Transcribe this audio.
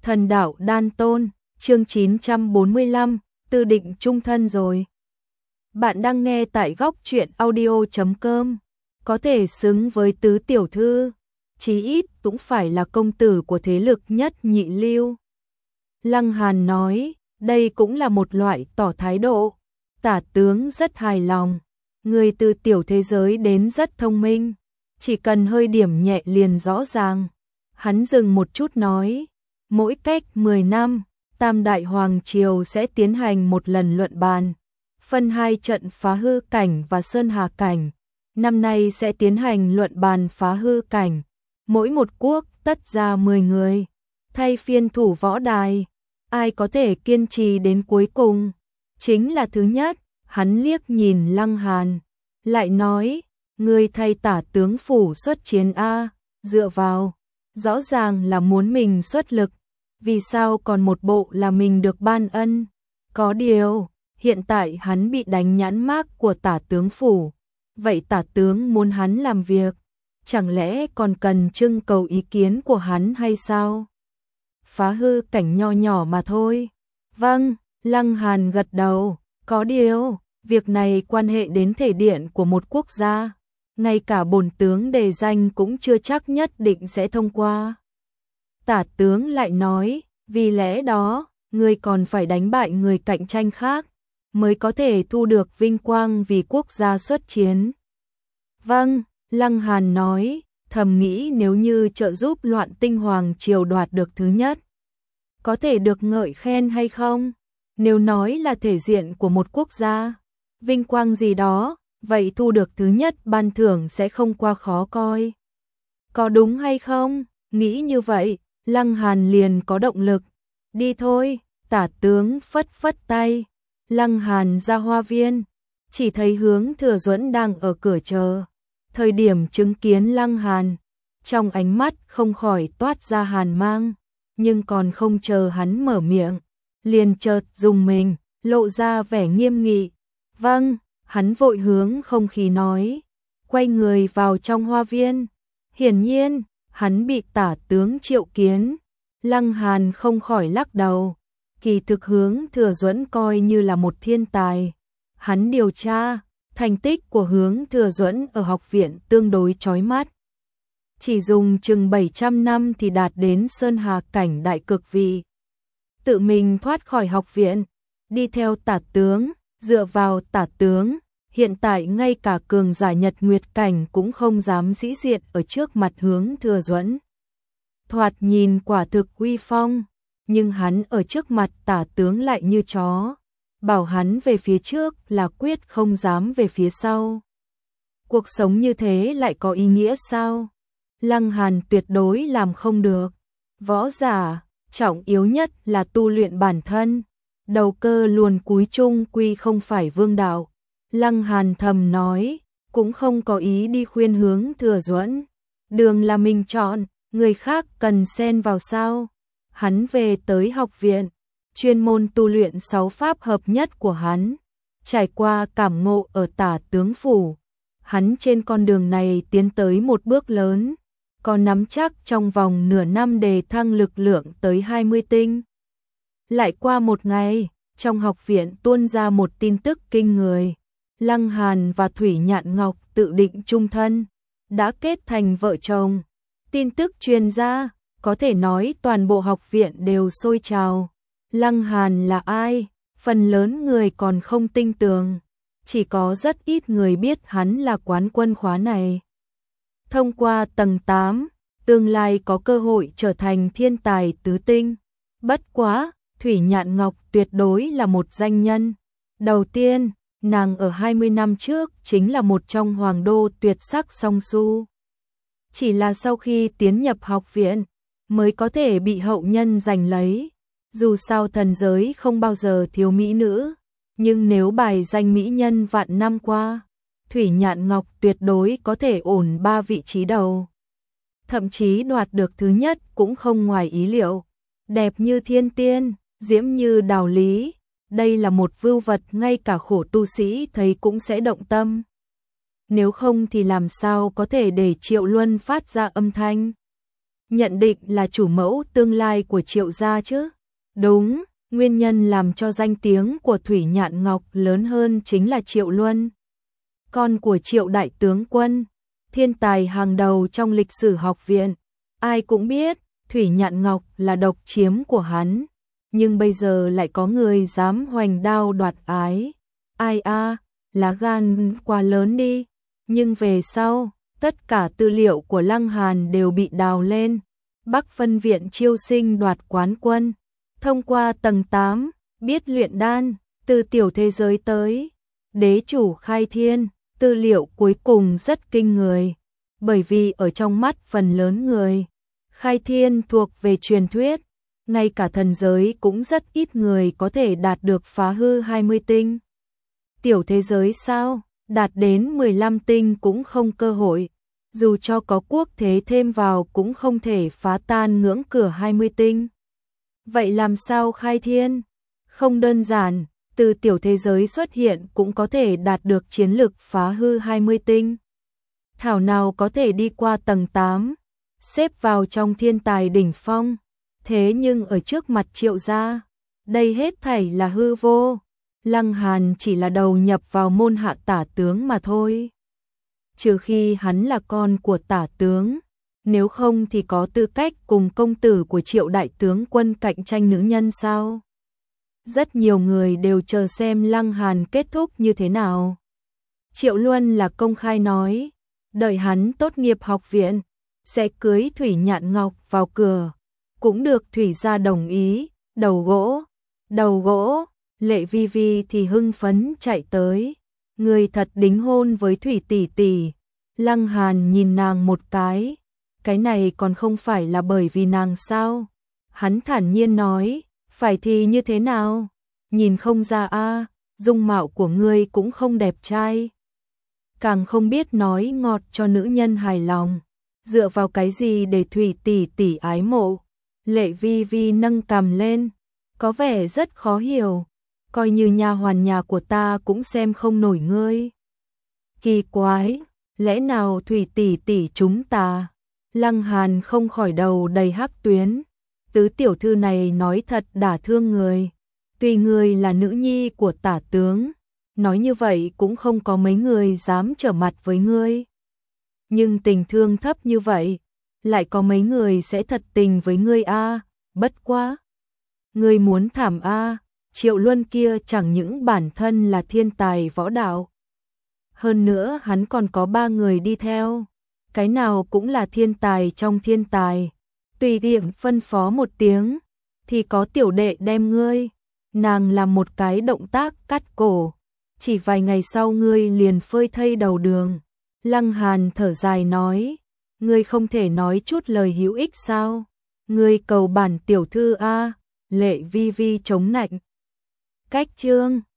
Thần đạo đan tôn, chương 945, tư định chung thân rồi. Bạn đang nghe tại góc truyện audio.com, có thể xứng với tứ tiểu thư, chí ít cũng phải là công tử của thế lực nhất nhị lưu. Lăng Hàn nói, đây cũng là một loại tỏ thái độ. Tả tướng rất hài lòng, người từ tiểu thế giới đến rất thông minh, chỉ cần hơi điểm nhẹ liền rõ ràng. Hắn dừng một chút nói, mỗi cách 10 năm, Tam Đại Hoàng Triều sẽ tiến hành một lần luận bàn, phân hai trận phá hư cảnh và sơn hà cảnh. Năm nay sẽ tiến hành luận bàn phá hư cảnh, mỗi một quốc tất ra 10 người, thay phiên thủ võ đài, ai có thể kiên trì đến cuối cùng, chính là thứ nhất. Hắn liếc nhìn Lăng Hàn, lại nói, ngươi thay Tả tướng phủ xuất chiến a, dựa vào, rõ ràng là muốn mình xuất lực, vì sao còn một bộ là mình được ban ân? Có điều, hiện tại hắn bị đánh nhãn mác của Tả tướng phủ, vậy Tả tướng muốn hắn làm việc, chẳng lẽ còn cần trưng cầu ý kiến của hắn hay sao? Phá hư cảnh nho nhỏ mà thôi. Vâng, Lăng Hàn gật đầu, có điều, việc này quan hệ đến thể điện của một quốc gia, ngay cả bổn tướng đề danh cũng chưa chắc nhất định sẽ thông qua. Tả tướng lại nói, vì lẽ đó, ngươi còn phải đánh bại người cạnh tranh khác, mới có thể thu được vinh quang vì quốc gia xuất chiến. Vâng, Lăng Hàn nói, thầm nghĩ nếu như trợ giúp Loạn Tinh Hoàng Triều đoạt được thứ nhất, có thể được ngợi khen hay không? Nếu nói là thể diện của một quốc gia, vinh quang gì đó, vậy thu được thứ nhất ban thưởng sẽ không qua khó coi. Có đúng hay không? Nghĩ như vậy, Lăng Hàn liền có động lực. Đi thôi, Tả tướng phất phất tay. Lăng Hàn ra hoa viên, chỉ thấy Hướng Thừa Duẫn đang ở cửa chờ. Thời điểm chứng kiến Lăng Hàn, trong ánh mắt không khỏi toát ra hàn mang, nhưng còn không chờ hắn mở miệng, liền chợt dùng mình, lộ ra vẻ nghiêm nghị. Vâng, hắn vội hướng không khí nói, quay người vào trong hoa viên. Hiển nhiên, hắn bị Tả tướng triệu kiến. Lăng Hàn không khỏi lắc đầu, kỳ thực Hướng Thừa Duẫn coi như là một thiên tài. Hắn điều tra, thành tích của Hướng Thừa Duẫn ở học viện tương đối chói mắt. Chỉ dùng chừng 700 năm thì đạt đến sơn hà cảnh đại cực vị. Tự mình thoát khỏi học viện, đi theo Tả tướng, dựa vào Tả tướng, hiện tại ngay cả cường giả Nhật Nguyệt cảnh cũng không dám sĩ diện ở trước mặt Hướng Thừa Duẫn. Thoạt nhìn quả thực uy phong, nhưng hắn ở trước mặt Tả tướng lại như chó, bảo hắn về phía trước là quyết không dám về phía sau. Cuộc sống như thế lại có ý nghĩa sao? Lăng Hàn tuyệt đối làm không được. Võ giả, trọng yếu nhất là tu luyện bản thân, đầu cơ luồn cúi chung quy không phải vương đạo. Lăng Hàn thầm nói, cũng không có ý đi khuyên Hướng Thừa Duẫn. Đường là mình chọn, người khác cần xen vào sao? Hắn về tới học viện, chuyên môn tu luyện 6 pháp hợp nhất của hắn. Trải qua cảm ngộ ở Tả tướng phủ, hắn trên con đường này tiến tới một bước lớn, còn nắm chắc trong vòng nửa năm đề thăng lực lượng tới 20 tinh. Lại qua một ngày, trong học viện tuôn ra một tin tức kinh người. Lăng Hàn và Thủy Nhạn Ngọc tự định chung thân, đã kết thành vợ chồng. Tin tức truyền ra, có thể nói toàn bộ học viện đều sôi trào. Lăng Hàn là ai? Phần lớn người còn không tin tưởng, chỉ có rất ít người biết hắn là quán quân khóa này. Thông qua tầng 8, tương lai có cơ hội trở thành thiên tài tứ tinh. Bất quá, Thủy Nhạn Ngọc tuyệt đối là một danh nhân. Đầu tiên, nàng ở 20 năm trước chính là một trong hoàng đô tuyệt sắc song su. Chỉ là sau khi tiến nhập học viện, mới có thể bị hậu nhân giành lấy. Dù sao thần giới không bao giờ thiếu mỹ nữ, nhưng nếu bài danh mỹ nhân vạn năm qua, Thủy Nhạn Ngọc tuyệt đối có thể ổn 3 vị trí đầu. Thậm chí đoạt được thứ nhất cũng không ngoài ý liệu. Đẹp như thiên tiên, diễm như đào lý, đây là một vưu vật ngay cả khổ tu sĩ thấy cũng sẽ động tâm. Nếu không thì làm sao có thể để Triệu Luân phát ra âm thanh. nhận định là chủ mẫu tương lai của Triệu gia chứ? Đúng, nguyên nhân làm cho danh tiếng của Thủy Nhạn Ngọc lớn hơn chính là Triệu Luân, con của Triệu đại tướng quân, thiên tài hàng đầu trong lịch sử học viện. Ai cũng biết Thủy Nhạn Ngọc là độc chiếm của hắn, nhưng bây giờ lại có người dám hoành đao đoạt ái. Ai a, lá gan quá lớn đi. Nhưng về sau, tất cả tư liệu của Lăng Hàn đều bị đào lên. Bắc phân viện chiêu sinh đoạt quán quân, thông qua tầng 8, biết luyện đan, từ tiểu thế giới tới đế chủ khai thiên, tư liệu cuối cùng rất kinh người. Bởi vì ở trong mắt phần lớn người, khai thiên thuộc về truyền thuyết, ngay cả thần giới cũng rất ít người có thể đạt được phá hư 20 tinh. Tiểu thế giới sao, đạt đến 15 tinh cũng không cơ hội, dù cho có quốc thế thêm vào cũng không thể phá tan ngưỡng cửa 20 tinh. Vậy làm sao khai thiên? Không đơn giản, từ tiểu thế giới xuất hiện cũng có thể đạt được chiến lực phá hư 20 tinh. Thảo nào có thể đi qua tầng 8, xếp vào trong thiên tài đỉnh phong. Thế nhưng ở trước mặt Triệu gia, đây hết thảy là hư vô. Lăng Hàn chỉ là đầu nhập vào môn hạ tả tướng mà thôi. Trừ khi hắn là con của tả tướng, nếu không thì có tư cách cùng công tử của Triệu đại tướng quân cạnh tranh nữ nhân sao? Rất nhiều người đều chờ xem Lăng Hàn kết thúc như thế nào. Triệu Luân là công khai nói, đợi hắn tốt nghiệp học viện, sẽ cưới Thủy Nhạn Ngọc vào cửa. Cũng được Thủy gia đồng ý. Đầu gỗ, Lệ Vi Vi thì hưng phấn chạy tới. Người thật đính hôn với Thủy tỷ tỷ. Lăng Hàn nhìn nàng một cái này còn không phải là bởi vì nàng sao? Hắn thản nhiên nói, phải thì như thế nào? Nhìn không ra a, dung mạo của ngươi cũng không đẹp trai. Càng không biết nói ngọt cho nữ nhân hài lòng. Dựa vào cái gì để Thủy tỷ tỷ ái mộ? Lệ Vi Vi nâng cằm lên, có vẻ rất khó hiểu, coi như nha hoàn nhà của ta cũng xem không nổi ngươi. Kỳ quái, lẽ nào Thủy tỷ tỷ chúng ta? Lăng Hàn không khỏi đầu đầy hắc tuyến, tứ tiểu thư này nói thật đả thương người. Tuy ngươi là nữ nhi của tả tướng, nói như vậy cũng không có mấy người dám trở mặt với ngươi. Nhưng tình thương thấp như vậy, lại có mấy người sẽ thật tình với ngươi a? Bất quá, ngươi muốn thảm a? Triệu Luân kia chẳng những bản thân là thiên tài võ đạo, hơn nữa hắn còn có 3 người đi theo, cái nào cũng là thiên tài trong thiên tài. Tùy tiện phân phó một tiếng, thì có tiểu đệ đem ngươi. Nàng làm một cái động tác cắt cổ, chỉ vài ngày sau ngươi liền phơi thây đầu đường. Lăng Hàn thở dài nói, ngươi không thể nói chút lời hữu ích sao? Ngươi cầu bản tiểu thư a? Lệ Vi Vi chống nạnh. Cách chương